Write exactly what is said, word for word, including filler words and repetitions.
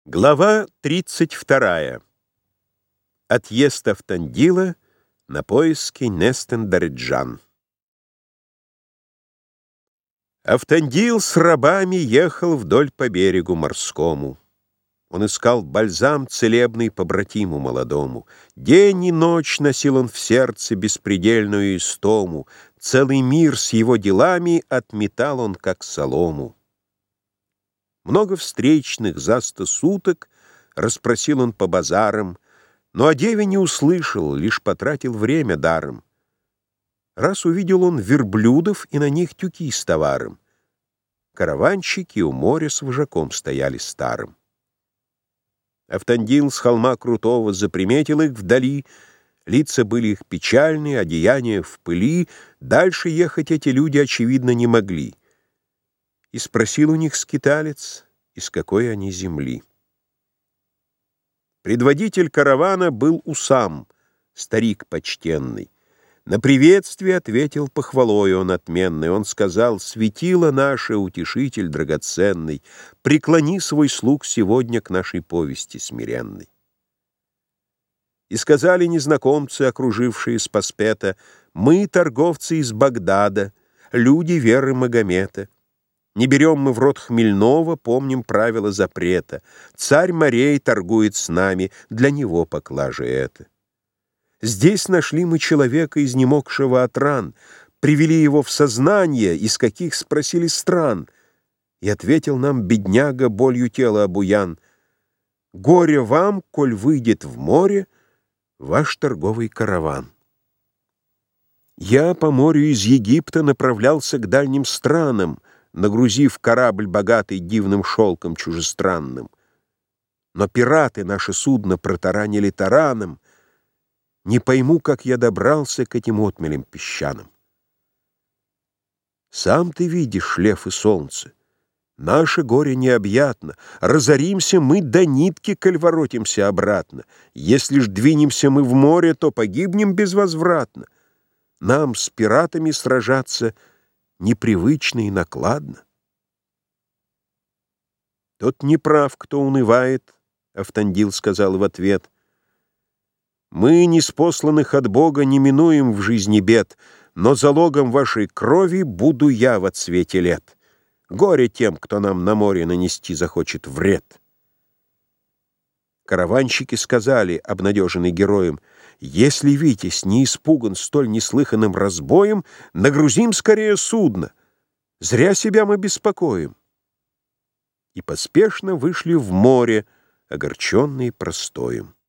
Глава тридцать вторая. Отъезд Автандила на поиски Нестен-Дареджан. Автандил с рабами ехал вдоль по берегу морскому. Он искал бальзам целебный побратиму молодому. День и ночь носил он в сердце беспредельную истому. Целый мир с его делами отметал он, как солому. Много встречных за сто суток расспросил он по базарам, но о деве не услышал, лишь потратил время даром. Раз увидел он верблюдов и на них тюки с товаром. Караванщики у моря с вожаком стояли старым. Автандил с холма крутого заприметил их вдали, лица были их печальные, одеяния в пыли, дальше ехать эти люди, очевидно, не могли. И спросил у них скиталец, из какой они земли. Предводитель каравана был Усам, старик почтенный. На приветствие ответил похвалой он отменный. Он сказал: «Светило наше, утешитель драгоценный, преклони свой слух сегодня к нашей повести смиренной». И сказали незнакомцы, окружившие Спаспета: «Мы торговцы из Багдада, люди веры Магомета. Не берем мы в рот хмельного, помним правила запрета. Царь морей торгует с нами, для него поклажа это. Здесь нашли мы человека, изнемогшего от ран, привели его в сознание, из каких спросили стран. И ответил нам бедняга, болью тела обуян: горе вам, коль выйдет в море ваш торговый караван. Я по морю из Египта направлялся к дальним странам, нагрузив корабль, богатый дивным шелком чужестранным. Но пираты наше судно протаранили тараном. Не пойму, как я добрался к этим отмелям песчаным. Сам ты видишь, лев и солнце, наше горе необъятно. Разоримся мы до нитки, коль воротимся обратно. Если ж двинемся мы в море, то погибнем безвозвратно. Нам с пиратами сражаться непривычно и накладно. Тот не прав, кто унывает, — Автандил сказал в ответ. Мы, ниспосланных от Бога, не минуем в жизни бед, но залогом вашей крови буду я во цвете лет. Горе тем, кто нам на море нанести захочет вред. Караванщики сказали, обнадеженный героем: если Витязь не испуган столь неслыханным разбоем, нагрузим скорее судно. Зря себя мы беспокоим. И поспешно вышли в море, огорченные простоем.